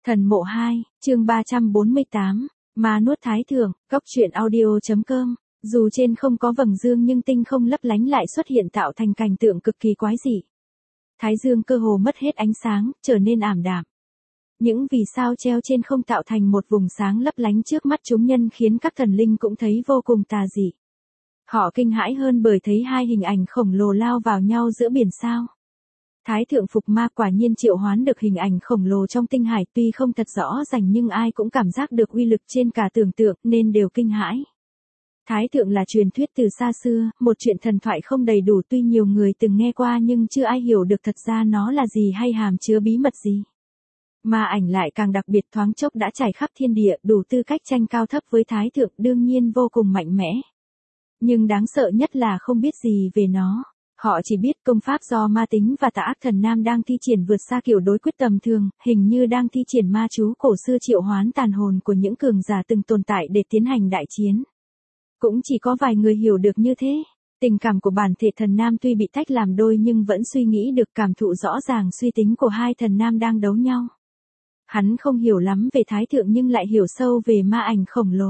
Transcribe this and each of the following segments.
Thần mộ 2, chương 348, ma nuốt thái thượng, góc truyện audio.com. Dù trên không có vầng dương nhưng tinh không lấp lánh lại xuất hiện tạo thành cảnh tượng cực kỳ quái dị. Thái dương cơ hồ mất hết ánh sáng, trở nên ảm đạm. Những vì sao treo trên không tạo thành một vùng sáng lấp lánh trước mắt chúng nhân khiến các thần linh cũng thấy vô cùng tà dị. Họ kinh hãi hơn bởi thấy hai hình ảnh khổng lồ lao vào nhau giữa biển sao. Thái thượng phục ma quả nhiên triệu hoán được hình ảnh khổng lồ trong tinh hải, tuy không thật rõ ràng nhưng ai cũng cảm giác được uy lực trên cả tưởng tượng nên đều kinh hãi. Thái thượng là truyền thuyết từ xa xưa, một chuyện thần thoại không đầy đủ, tuy nhiều người từng nghe qua nhưng chưa ai hiểu được thật ra nó là gì hay hàm chứa bí mật gì. Ma ảnh lại càng đặc biệt, thoáng chốc đã trải khắp thiên địa, đủ tư cách tranh cao thấp với thái thượng, đương nhiên vô cùng mạnh mẽ. Nhưng đáng sợ nhất là không biết gì về nó. Họ chỉ biết công pháp do ma tính và tà ác thần nam đang thi triển vượt xa kiểu đối quyết tầm thường, hình như đang thi triển ma chú cổ xưa triệu hoán tàn hồn của những cường giả từng tồn tại để tiến hành đại chiến. Cũng chỉ có vài người hiểu được như thế. Tình cảm của bản thể thần nam tuy bị tách làm đôi nhưng vẫn suy nghĩ được, cảm thụ rõ ràng suy tính của hai thần nam đang đấu nhau. Hắn không hiểu lắm về thái thượng nhưng lại hiểu sâu về ma ảnh khổng lồ.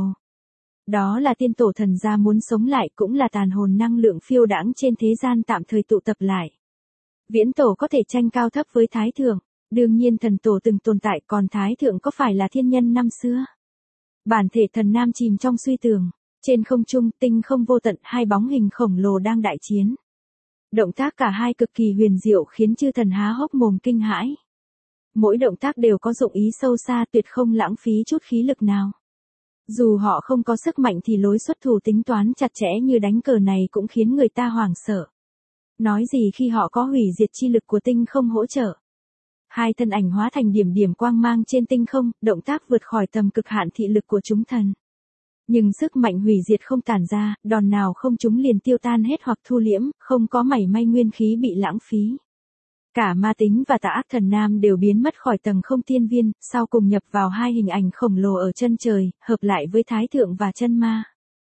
Đó là tiên tổ thần gia muốn sống lại, cũng là tàn hồn năng lượng phiêu đãng trên thế gian tạm thời tụ tập lại. Viễn tổ có thể tranh cao thấp với thái thượng, đương nhiên thần tổ từng tồn tại, còn thái thượng có phải là thiên nhân năm xưa. Bản thể thần nam chìm trong suy tưởng, trên không trung tinh không vô tận, hai bóng hình khổng lồ đang đại chiến. Động tác cả hai cực kỳ huyền diệu khiến chư thần há hốc mồm kinh hãi. Mỗi động tác đều có dụng ý sâu xa, tuyệt không lãng phí chút khí lực nào. Dù họ không có sức mạnh thì lối xuất thủ tính toán chặt chẽ như đánh cờ này cũng khiến người ta hoảng sợ. Nói gì khi họ có hủy diệt chi lực của tinh không hỗ trợ. Hai thân ảnh hóa thành điểm điểm quang mang trên tinh không, động tác vượt khỏi tầm cực hạn thị lực của chúng thần. Nhưng sức mạnh hủy diệt không tản ra, đòn nào không chúng liền tiêu tan hết hoặc thu liễm, không có mảy may nguyên khí bị lãng phí. Cả ma tính và tà ác thần nam đều biến mất khỏi tầng không tiên viên, sau cùng nhập vào hai hình ảnh khổng lồ ở chân trời, hợp lại với thái thượng và chân ma.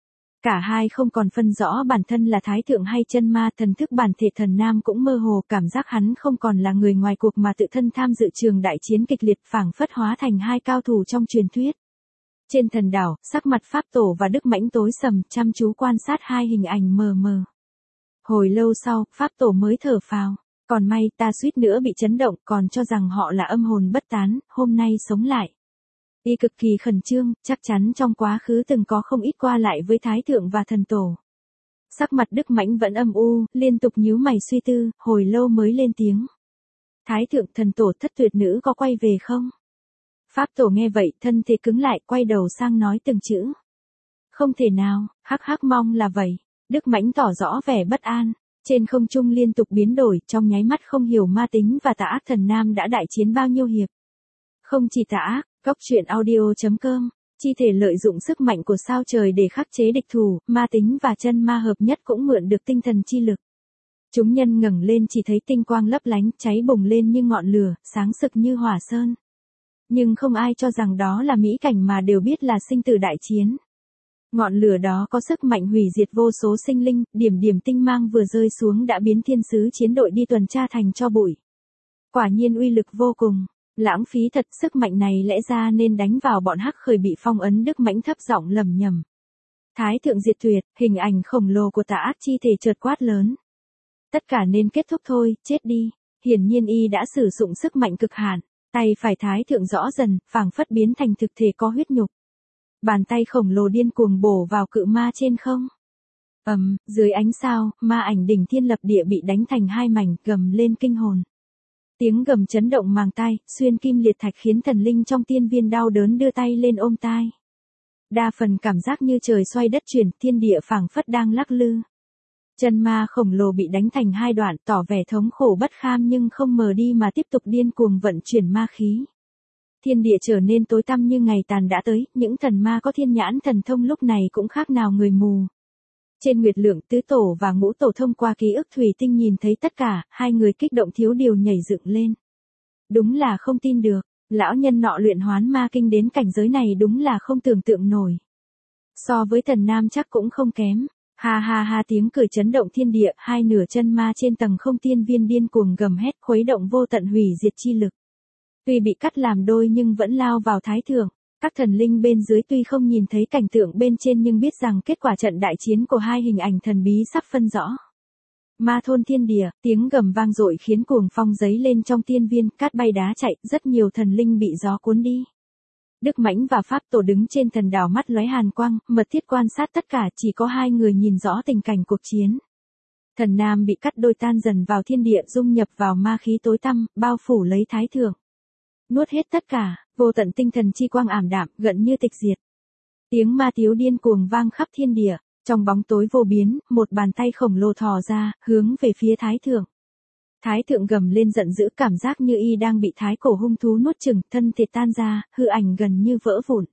Cả hai không còn phân rõ bản thân là thái thượng hay chân ma, thần thức bản thể thần nam cũng mơ hồ, cảm giác hắn không còn là người ngoài cuộc mà tự thân tham dự trường đại chiến kịch liệt, phảng phất hóa thành hai cao thủ trong truyền thuyết. Trên thần đảo, sắc mặt pháp tổ và đức mãnh tối sầm, chăm chú quan sát hai hình ảnh mờ mờ. Hồi lâu sau, pháp tổ mới thở phào. Còn may ta suýt nữa bị chấn động, còn cho rằng họ là âm hồn bất tán, hôm nay sống lại. Y cực kỳ khẩn trương, chắc chắn trong quá khứ từng có không ít qua lại với thái thượng và thần tổ. Sắc mặt đức mãnh vẫn âm u, liên tục nhíu mày suy tư, hồi lâu mới lên tiếng. Thái thượng, thần tổ thất tuyệt nữ có quay về không? Pháp tổ nghe vậy, thân thể cứng lại, quay đầu sang nói từng chữ. Không thể nào, hắc mong là vậy. Đức mãnh tỏ rõ vẻ bất an. Trên không trung liên tục biến đổi, trong nháy mắt không hiểu ma tính và tà ác thần nam đã đại chiến bao nhiêu hiệp. Không chỉ tà ác, góc truyện audio.com, chi thể lợi dụng sức mạnh của sao trời để khắc chế địch thủ, ma tính và chân ma hợp nhất cũng mượn được tinh thần chi lực. Chúng nhân ngẩng lên chỉ thấy tinh quang lấp lánh, cháy bùng lên như ngọn lửa, sáng sực như hỏa sơn. Nhưng không ai cho rằng đó là mỹ cảnh mà đều biết là sinh tử đại chiến. Ngọn lửa đó có sức mạnh hủy diệt vô số sinh linh, điểm điểm tinh mang vừa rơi xuống đã biến thiên sứ chiến đội đi tuần tra thành tro bụi. Quả nhiên uy lực vô cùng, lãng phí thật, sức mạnh này lẽ ra nên đánh vào bọn hắc khởi bị phong ấn. Đức mãnh thấp giọng lẩm nhẩm. Thái thượng diệt tuyệt, hình ảnh khổng lồ của tà ác chi thể chợt quát lớn. Tất cả nên kết thúc thôi, chết đi. Hiển nhiên y đã sử dụng sức mạnh cực hạn, tay phải thái thượng rõ dần, phảng phất biến thành thực thể có huyết nhục. Bàn tay khổng lồ điên cuồng bổ vào cự ma trên không. Dưới ánh sao, ma ảnh đỉnh thiên lập địa bị đánh thành hai mảnh, gầm lên kinh hồn. Tiếng gầm chấn động màng tai, xuyên kim liệt thạch khiến thần linh trong tiên viên đau đớn đưa tay lên ôm tai. Đa phần cảm giác như trời xoay đất chuyển, thiên địa phảng phất đang lắc lư. Chân ma khổng lồ bị đánh thành hai đoạn, tỏ vẻ thống khổ bất kham nhưng không mờ đi mà tiếp tục điên cuồng vận chuyển ma khí. Thiên địa trở nên tối tăm như ngày tàn đã tới, những thần ma có thiên nhãn thần thông lúc này cũng khác nào người mù. Trên Nguyệt Lượng, tứ tổ và ngũ tổ thông qua ký ức thủy tinh nhìn thấy tất cả, hai người kích động thiếu điều nhảy dựng lên. Đúng là không tin được, lão nhân nọ luyện hoán ma kinh đến cảnh giới này đúng là không tưởng tượng nổi. So với thần nam chắc cũng không kém. Ha ha ha, tiếng cười chấn động thiên địa, hai nửa chân ma trên tầng không tiên viên điên cuồng gầm hét, khuấy động vô tận hủy diệt chi lực. Tuy bị cắt làm đôi nhưng vẫn lao vào thái thượng. Các thần linh bên dưới tuy không nhìn thấy cảnh tượng bên trên nhưng biết rằng kết quả trận đại chiến của hai hình ảnh thần bí sắp phân rõ. Ma thôn thiên địa, tiếng gầm vang dội khiến cuồng phong giấy lên trong tiên viên, cát bay đá chạy, rất nhiều thần linh bị gió cuốn đi. Đức Mãnh và Pháp Tổ đứng trên thần đảo mắt lóe hàn quang, mật thiết quan sát tất cả, chỉ có hai người nhìn rõ tình cảnh cuộc chiến. Thần nam bị cắt đôi tan dần vào thiên địa, dung nhập vào ma khí tối tăm, bao phủ lấy thái thượng. Nuốt hết tất cả, vô tận tinh thần chi quang ảm đạm, gần như tịch diệt. Tiếng ma tiếu điên cuồng vang khắp thiên địa, trong bóng tối vô biến, một bàn tay khổng lồ thò ra, hướng về phía thái thượng. Thái thượng gầm lên giận dữ, cảm giác như y đang bị thái cổ hung thú nuốt chửng, thân thể tan ra, hư ảnh gần như vỡ vụn.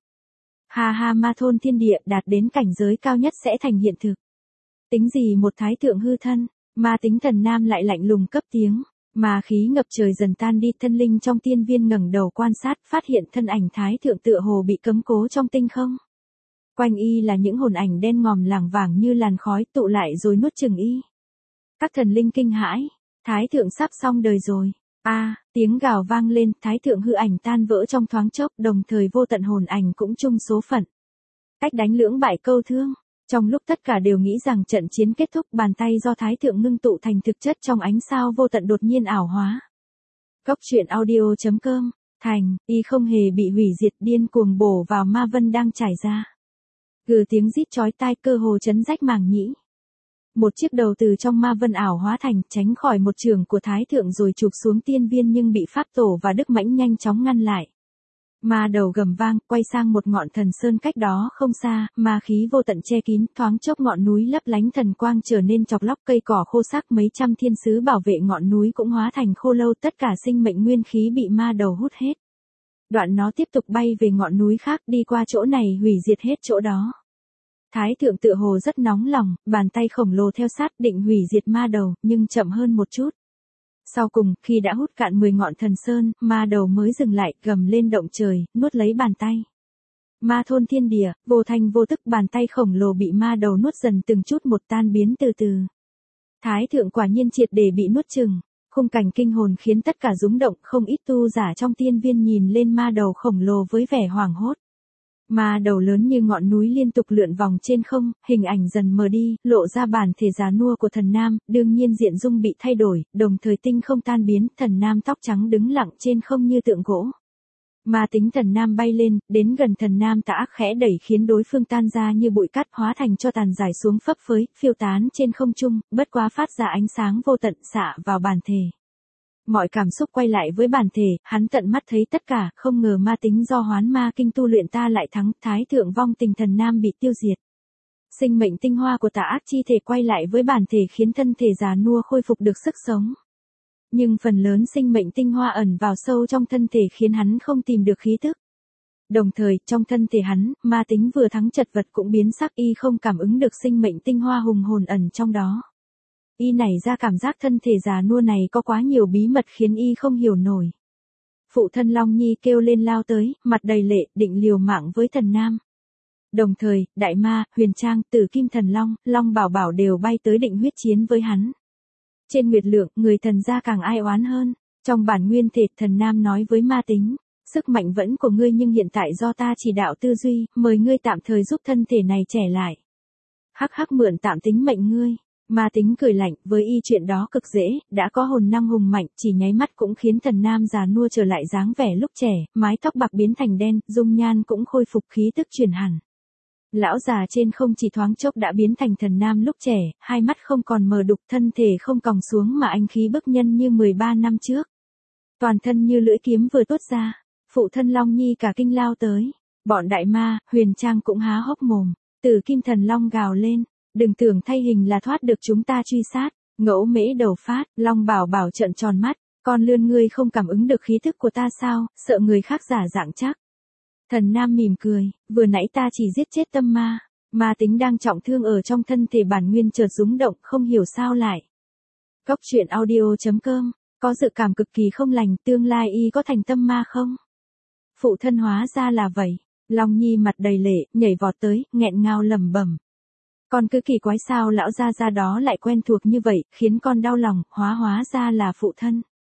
Ha ha, ma thôn thiên địa đạt đến cảnh giới cao nhất sẽ thành hiện thực. Tính gì một thái thượng hư thân, ma tính thần nam lại lạnh lùng cấp tiếng. Ma khí ngập trời dần tan đi, thân linh trong tiên viên ngẩng đầu quan sát, phát hiện thân ảnh thái thượng tựa hồ bị cấm cố trong tinh không. Quanh y là những hồn ảnh đen ngòm lảng vảng như làn khói tụ lại rồi nuốt chửng y. Các thần linh kinh hãi, thái thượng sắp xong đời rồi. Tiếng gào vang lên, thái thượng hư ảnh tan vỡ trong thoáng chốc, đồng thời vô tận hồn ảnh cũng chung số phận. Cách đánh lưỡng bại câu thương. Trong lúc tất cả đều nghĩ rằng trận chiến kết thúc, bàn tay do thái thượng ngưng tụ thành thực chất trong ánh sao vô tận đột nhiên ảo hóa. Cốc truyện audio.com, thành, y không hề bị hủy diệt, điên cuồng bổ vào ma vân đang trải ra. Gừ tiếng rít chói tai, cơ hồ chấn rách màng nhĩ. Một chiếc đầu từ trong ma vân ảo hóa thành, tránh khỏi một trường của thái thượng rồi chụp xuống tiên viên nhưng bị Pháp Tổ và Đức Mãnh nhanh chóng ngăn lại. Ma đầu gầm vang, quay sang một ngọn thần sơn cách đó không xa, ma khí vô tận che kín, thoáng chốc ngọn núi lấp lánh thần quang trở nên chọc lóc, cây cỏ khô xác, mấy trăm thiên sứ bảo vệ ngọn núi cũng hóa thành khô lâu, tất cả sinh mệnh nguyên khí bị ma đầu hút hết. Đoạn nó tiếp tục bay về ngọn núi khác, đi qua chỗ này hủy diệt hết chỗ đó. Thái thượng tựa hồ rất nóng lòng, bàn tay khổng lồ theo sát định hủy diệt ma đầu, nhưng chậm hơn một chút. Sau cùng, khi đã hút cạn 10 ngọn thần sơn, ma đầu mới dừng lại, gầm lên động trời, nuốt lấy bàn tay. Ma thôn thiên địa, vô thanh vô tức bàn tay khổng lồ bị ma đầu nuốt dần từng chút một, tan biến từ từ. Thái thượng quả nhiên triệt để bị nuốt chửng. Khung cảnh kinh hồn khiến tất cả rúng động, không ít tu giả trong tiên viên nhìn lên ma đầu khổng lồ với vẻ hoảng hốt. Ma đầu lớn như ngọn núi liên tục lượn vòng trên không, hình ảnh dần mờ đi, lộ ra bản thể già nua của thần nam, đương nhiên diện dung bị thay đổi, đồng thời tinh không tan biến, thần nam tóc trắng đứng lặng trên không như tượng gỗ. Ma tính thần nam bay lên, đến gần thần nam tà ác khẽ đẩy khiến đối phương tan ra như bụi cát, hóa thành cho tàn rải xuống phấp phới, phiêu tán trên không trung, bất quá phát ra ánh sáng vô tận xạ vào bản thể. Mọi cảm xúc quay lại với bản thể, hắn tận mắt thấy tất cả, không ngờ ma tính do hoán ma kinh tu luyện ta lại thắng, thái thượng vong tình thần nam bị tiêu diệt. Sinh mệnh tinh hoa của tà ác chi thể quay lại với bản thể khiến thân thể già nua khôi phục được sức sống. Nhưng phần lớn sinh mệnh tinh hoa ẩn vào sâu trong thân thể khiến hắn không tìm được khí tức. Đồng thời, trong thân thể hắn, ma tính vừa thắng chật vật cũng biến sắc, y không cảm ứng được sinh mệnh tinh hoa hùng hồn ẩn trong đó. Y nảy ra cảm giác thân thể già nua này có quá nhiều bí mật khiến y không hiểu nổi. Phụ thân Long Nhi kêu lên lao tới, mặt đầy lệ, định liều mạng với thần nam. Đồng thời, Đại Ma, Huyền Trang, Tử Kim Thần Long, Long Bảo Bảo đều bay tới định huyết chiến với hắn. Trên Nguyệt Lượng, người thần gia càng ai oán hơn. Trong bản nguyên thể, thần nam nói với ma tính, sức mạnh vẫn của ngươi nhưng hiện tại do ta chỉ đạo tư duy, mời ngươi tạm thời giúp thân thể này trẻ lại. Hắc hắc, mượn tạm tính mệnh ngươi. Ma tính cười lạnh, với y chuyện đó cực dễ, đã có hồn năng hùng mạnh, chỉ nháy mắt cũng khiến thần nam già nua trở lại dáng vẻ lúc trẻ, mái tóc bạc biến thành đen, dung nhan cũng khôi phục khí tức chuyển hẳn. Lão già trên không chỉ thoáng chốc đã biến thành thần nam lúc trẻ, hai mắt không còn mờ đục, thân thể không còng xuống mà anh khí bức nhân như 13 năm trước. Toàn thân như lưỡi kiếm vừa tuốt ra, phụ thân Long Nhi cả kinh lao tới, bọn Đại Ma, Huyền Trang cũng há hốc mồm, Tử Kim Thần Long gào lên. Đừng tưởng thay hình là thoát được chúng ta truy sát. Ngẫu Mễ đầu phát, Long Bảo Bảo trợn tròn mắt, con lươn ngươi không cảm ứng được khí thức của ta sao, sợ người khác giả dạng chắc. Thần nam mỉm cười, vừa nãy ta chỉ giết chết tâm ma, ma tính đang trọng thương ở trong thân thể bản nguyên chợt rúng động, không hiểu sao lại. Cốc truyện audio.com, có dự cảm cực kỳ không lành, tương lai y có thành tâm ma không? Phụ thân hóa ra là vậy. Long Nhi mặt đầy lệ, nhảy vọt tới, nghẹn ngào lẩm bẩm. Con cứ kỳ quái sao lão gia gia đó lại quen thuộc như vậy, khiến con đau lòng, hóa ra là phụ thân.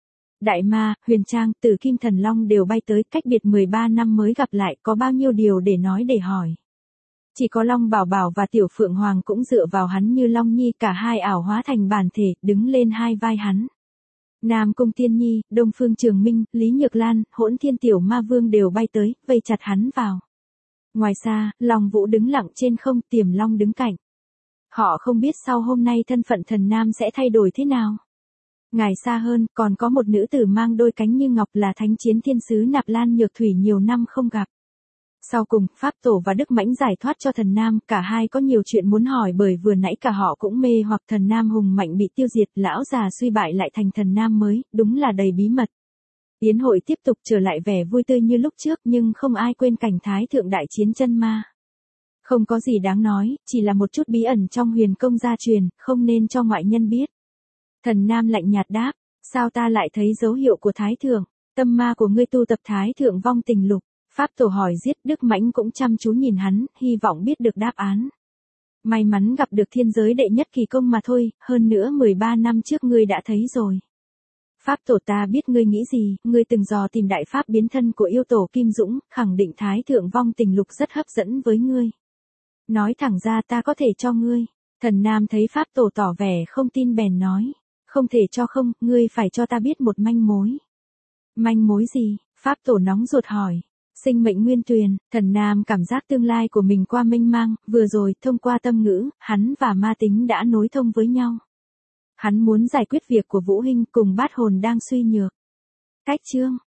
Đại Ma, Huyền Trang, Tử Kim Thần Long đều bay tới, cách biệt 13 năm mới gặp lại, có bao nhiêu điều để nói để hỏi. Chỉ có Long Bảo Bảo và Tiểu Phượng Hoàng cũng dựa vào hắn như Long Nhi, cả hai ảo hóa thành bản thể, đứng lên hai vai hắn. Nam Cung Tiên Nhi, Đông Phương Trường Minh, Lý Nhược Lan, Hỗn Thiên Tiểu Ma Vương đều bay tới, vây chặt hắn vào. Ngoài xa, Long Vũ đứng lặng trên không, Tiềm Long đứng cạnh. Họ không biết sau hôm nay thân phận Thần Nam sẽ thay đổi thế nào. Ngài xa hơn, còn có một nữ tử mang đôi cánh như ngọc là Thánh Chiến Thiên Sứ Nạp Lan Nhược Thủy nhiều năm không gặp. Sau cùng, Pháp Tổ và Đức Mãnh giải thoát cho Thần Nam, cả hai có nhiều chuyện muốn hỏi bởi vừa nãy cả họ cũng mê hoặc Thần Nam hùng mạnh bị tiêu diệt, lão già suy bại lại thành Thần Nam mới, đúng là đầy bí mật. Yến hội tiếp tục trở lại vẻ vui tươi như lúc trước nhưng không ai quên cảnh Thái Thượng đại chiến chân ma. Không có gì đáng nói, chỉ là một chút bí ẩn trong huyền công gia truyền, không nên cho ngoại nhân biết. Thần Nam lạnh nhạt đáp, sao ta lại thấy dấu hiệu của Thái Thượng, tâm ma của ngươi tu tập Thái Thượng vong tình lục. Pháp Tổ hỏi giết, Đức Mãnh cũng chăm chú nhìn hắn, hy vọng biết được đáp án. May mắn gặp được thiên giới đệ nhất kỳ công mà thôi, hơn nữa 13 năm trước ngươi đã thấy rồi. Pháp Tổ ta biết ngươi nghĩ gì, ngươi từng dò tìm đại pháp biến thân của yêu tổ Kim Dũng, khẳng định Thái Thượng vong tình lục rất hấp dẫn với ngươi. Nói thẳng ra ta có thể cho ngươi. Thần Nam thấy Pháp Tổ tỏ vẻ không tin bèn nói. Không thể cho không, ngươi phải cho ta biết một manh mối. Manh mối gì? Pháp Tổ nóng ruột hỏi. Sinh mệnh nguyên tuyền, Thần Nam cảm giác tương lai của mình qua mênh mang, vừa rồi, thông qua tâm ngữ, hắn và ma tính đã nối thông với nhau. Hắn muốn giải quyết việc của Vũ Hinh cùng bát hồn đang suy nhược. Cách chương.